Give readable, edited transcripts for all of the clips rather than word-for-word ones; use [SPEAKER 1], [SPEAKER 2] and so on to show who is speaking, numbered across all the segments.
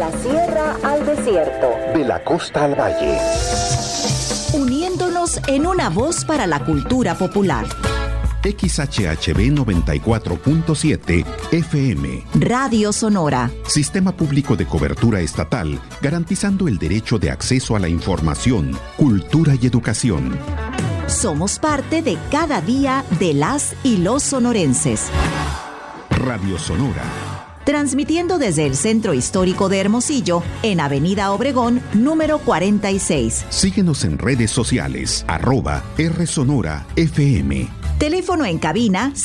[SPEAKER 1] la sierra al desierto.
[SPEAKER 2] De la costa al valle.
[SPEAKER 3] Uniéndonos en una voz para la cultura popular.
[SPEAKER 2] XHHB 94.7 FM.
[SPEAKER 3] Radio Sonora.
[SPEAKER 2] Sistema público de cobertura estatal, garantizando el derecho de acceso a la información, cultura y educación.
[SPEAKER 3] Somos parte de cada día de las y los sonorenses.
[SPEAKER 2] Radio Sonora.
[SPEAKER 3] Transmitiendo desde el Centro Histórico de Hermosillo, en Avenida Obregón, número 46.
[SPEAKER 2] Síguenos en redes sociales, @RSonoraFM.
[SPEAKER 3] Teléfono en cabina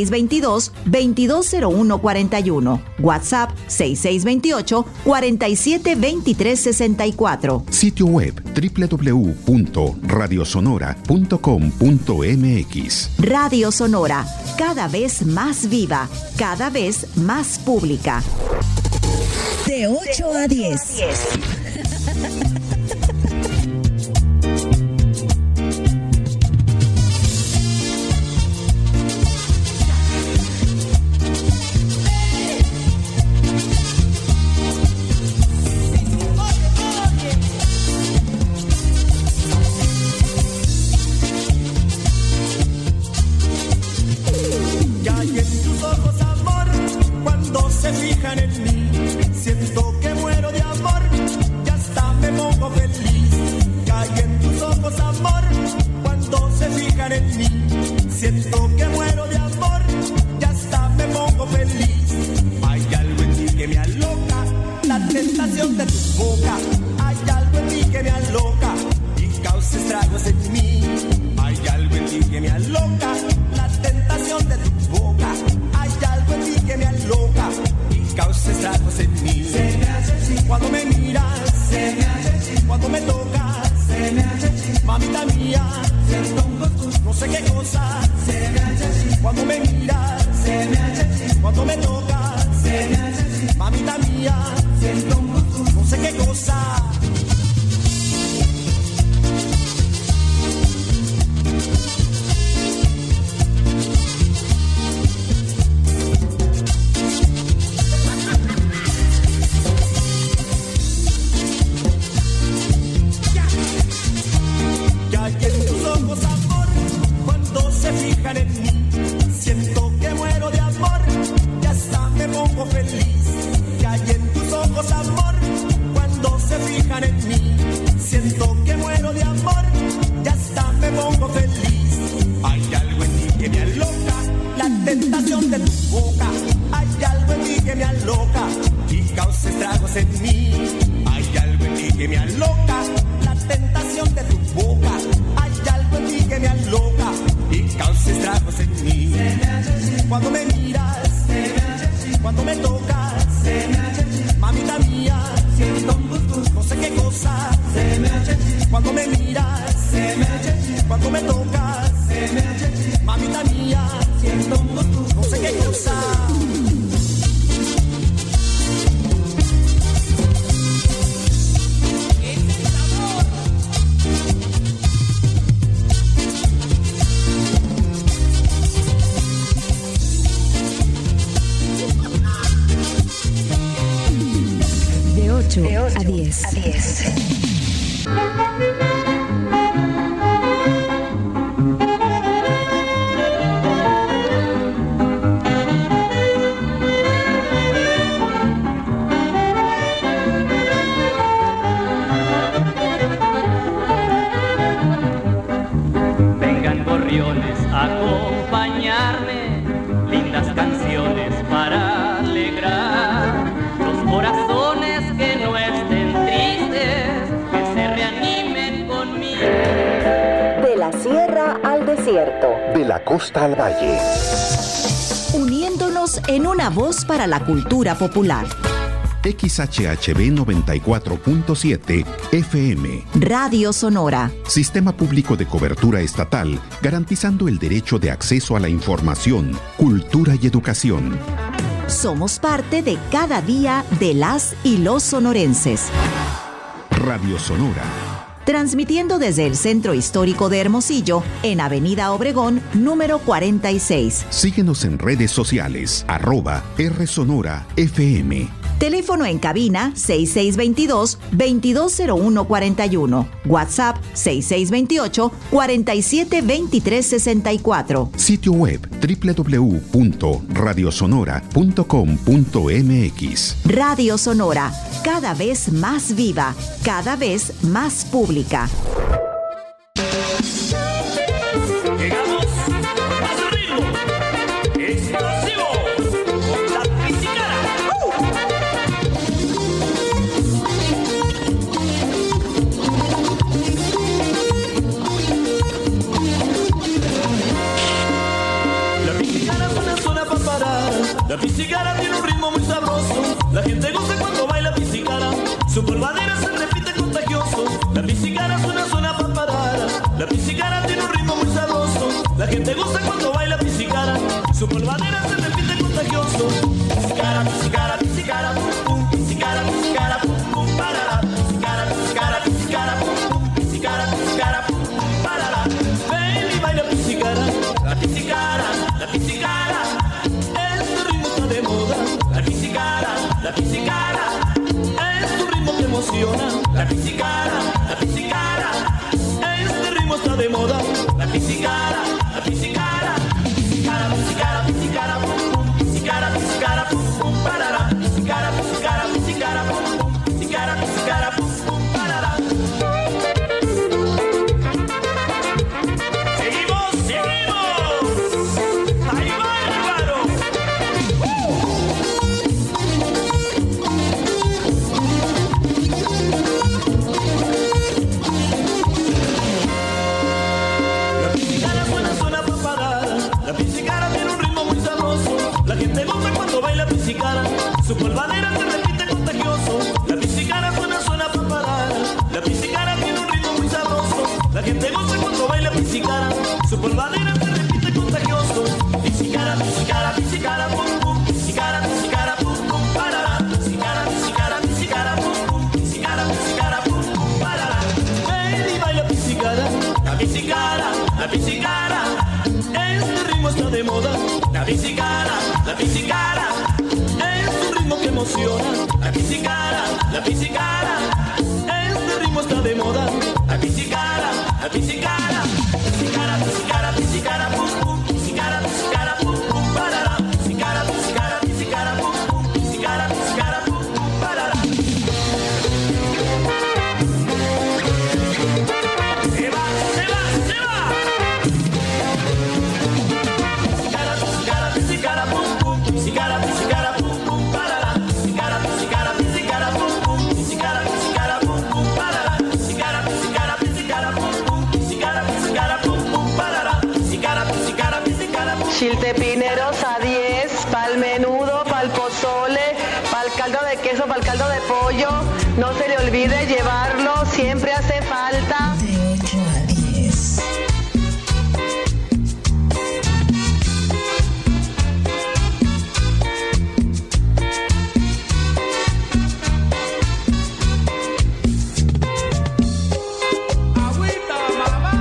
[SPEAKER 3] 6622-220141. WhatsApp 6628-472364.
[SPEAKER 2] Sitio web www.radiosonora.com.mx.
[SPEAKER 3] Radio Sonora, cada vez más viva, cada vez más pública. De 8 a 10.
[SPEAKER 2] De la costa al valle.
[SPEAKER 3] Uniéndonos en una voz para la cultura popular.
[SPEAKER 2] XHHB 94.7 FM.
[SPEAKER 3] Radio Sonora.
[SPEAKER 2] Sistema público de cobertura estatal, garantizando el derecho de acceso a la información, cultura y educación.
[SPEAKER 3] Somos parte de cada día de las y los sonorenses.
[SPEAKER 2] Radio Sonora.
[SPEAKER 3] Transmitiendo desde el Centro Histórico de Hermosillo, en Avenida Obregón, número 46.
[SPEAKER 2] Síguenos en redes sociales, @RSonoraFM.
[SPEAKER 3] Teléfono en cabina 6622-220141. WhatsApp 6628-472364.
[SPEAKER 2] Sitio web www.radiosonora.com.mx.
[SPEAKER 3] Radio Sonora, cada vez más viva, cada vez más pública.
[SPEAKER 4] Llegamos a su ritmo explosivo con la Pizzicara. La Pizzicara suena pa' parar. La Pizzicara tiene un ritmo muy sabroso. La gente goza cuando baila Pizzicara. Su polvadera se repite contagioso. La Pizzicara suena pa' parar. La Pizzicara tiene un ritmo muy sabroso. La gente goza cuando baila Pizzicara. Su polvadera se repite contagioso. Pizzicara, Pizzicara, Pizzicara, pum pum. Pizzicara, Pizzicara, pum pum, parará. Pizzicara, Pizzicara, Pizzicara, pum pum. Pizzicara, Pizzicara, pum pum, parará. Ven y baila Pizzicara. La Pizzicara, la Pizzicara. Este ritmo está de moda. La Pizzicara, la Pizzicara. Es tu ritmo que emociona. La Pizzicara, la Pizzicara. Este ritmo está de moda. La Pizzicara, la Pizzicara. Pizzicara, Pizzicara, Pizzicara, pum pum. Pizzicara, Pizzicara, pum pum, parará. Pizzicara, Pizzicara, Pizzicara, pum pum. Pizzicara, Pizzicara, pum pum, parará. Seguimos, seguimos. Ahí va, hermano. La Pizzicara suena pa' parar. La Pizzicara tiene un ritmo muy sabroso. La gente goza cuando baila Pizzicara. Su polvadera se repite contagioso. La Pizzicara suena pa' parar. La Pizzicara tiene un ritmo muy sabroso. La gente goza cuando baila Pizzicara. Su polvadera se repite contagioso. Pizzicara, Pizzicara, Pizzicara, pum pum. Pizzicara, Pizzicara, pum pum, parará. Pizzicara, Pizzicara, Pizzicara, pum pum. Pizzicara, Pizzicara, pum pum, parará. Ven y baila Pizzicara. La Pizzicara, la Pizzicara. Este ritmo está de moda. La Pizzicara, la Pizzicara. Es un ritmo que emociona. La Pizzicara, la Pizzicara. Este ritmo está de moda. La Pizzicara, la Pizzicara. Pizzicara, Pizzicara, Pizzicara, pum pum. Pizzicara, Pizzicara, pum pum, parará. Pizzicara, Pizzicara, Pizzicara, pum pum. Pizzicara, Pizzicara, pum pum, parará. Se va, se va, se va. Pizzicara, Pizzicara, Pizzicara, pum pum. Pizzicara, Pizzicara, pum pum, parará. Pizzicara, Pizzicara, Pizzicara, pum pum. Pizzicara, Pizzicara, pum pum, parará. Pizzicara, Pizzicara, Pizzicara, pum pum. Pizzicara, Pizzicara, pum pum, parará. Pizzicara, Pizzicara, Pizzicara, pum pum.
[SPEAKER 5] Chiltepineros a 10, pa'l menudo, pa'l pozole, pa'l caldo de queso, pa'l caldo de pollo. No se le olvide llevarlo, siempre hace falta.
[SPEAKER 6] De 8 a 10.
[SPEAKER 4] Agüita, mamá.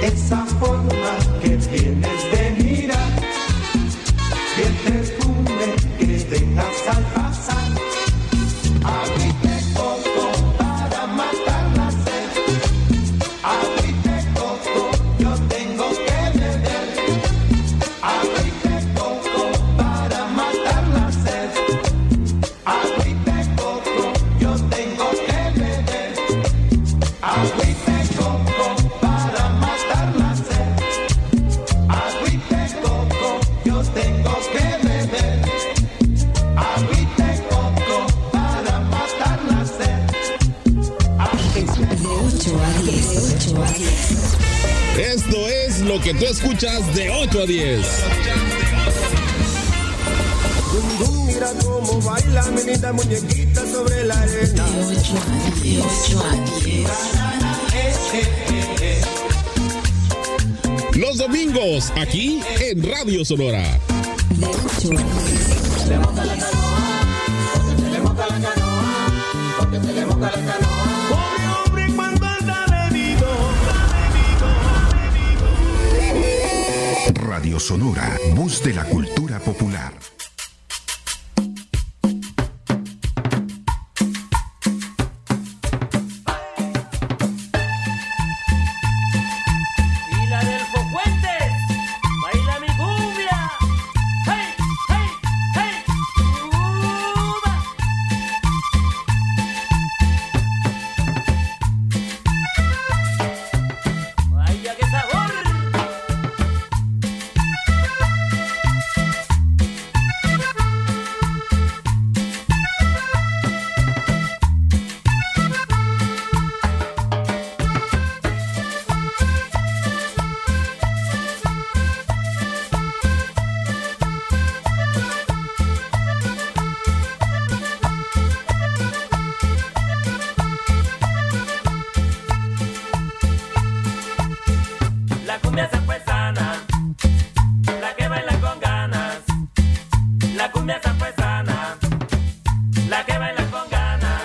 [SPEAKER 7] esa forma que tienes de mirar, y el perfume que dejas al pasar. Agüita de coco para matar la sed. Agüita de coco yo tengo que beber. Agüita de coco para matar la sed. Agüita de coco yo tengo que beber. Agüita de coco para matar la sed. Agüita de coco yo tengo que beber. Agüita de coco para matar la sed.
[SPEAKER 6] De 8 a 10. De 8 a 10.
[SPEAKER 8] Esto es lo que tú escuchas de 8 a 10.
[SPEAKER 7] Mira cómo baila mi linda muñequita sobre la arena.
[SPEAKER 6] De 8 a 10. 8 a 10.
[SPEAKER 8] Los domingos, aquí en Radio Sonora.
[SPEAKER 6] De 8 a 10.
[SPEAKER 7] Se le moja la canoa, porque se le moja la canoa, porque se le moja la canoa. Pobre hombre cuando anda bebido,
[SPEAKER 2] Radio Sonora, voz de la cultura popular.
[SPEAKER 4] Y la del Fofuentes, baila mi cumbia. ¡Hey, hey, hey! ¡Uba! ¡Vaya qué sabor! La cumbia zampuesana, la que baila con ganas. La cumbia zampuesana, la que baila con ganas.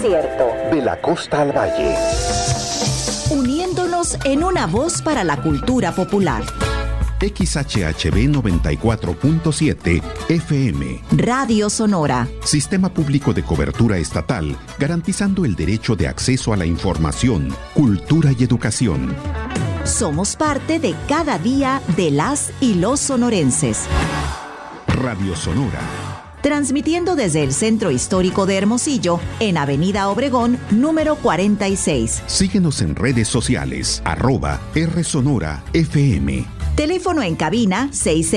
[SPEAKER 1] desierto.
[SPEAKER 9] De la costa al valle.
[SPEAKER 3] Uniéndonos en una voz para la cultura popular.
[SPEAKER 2] XHHB 94.7 FM.
[SPEAKER 3] Radio Sonora.
[SPEAKER 2] Sistema público de cobertura estatal, garantizando el derecho de acceso a la información, cultura y educación.
[SPEAKER 3] Somos parte de cada día de las y los sonorenses.
[SPEAKER 2] Radio Sonora.
[SPEAKER 3] Transmitiendo desde el Centro Histórico de Hermosillo, en Avenida Obregón, número 46.
[SPEAKER 2] Síguenos en redes sociales, @RSonoraFM.
[SPEAKER 3] Teléfono en cabina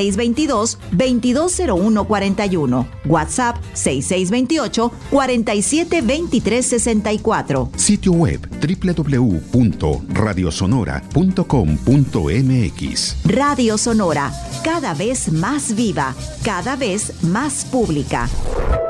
[SPEAKER 3] 6622-220141. WhatsApp 6628-472364.
[SPEAKER 2] Sitio web www.radiosonora.com.mx.
[SPEAKER 3] Radio Sonora, cada vez más viva, cada vez más pública.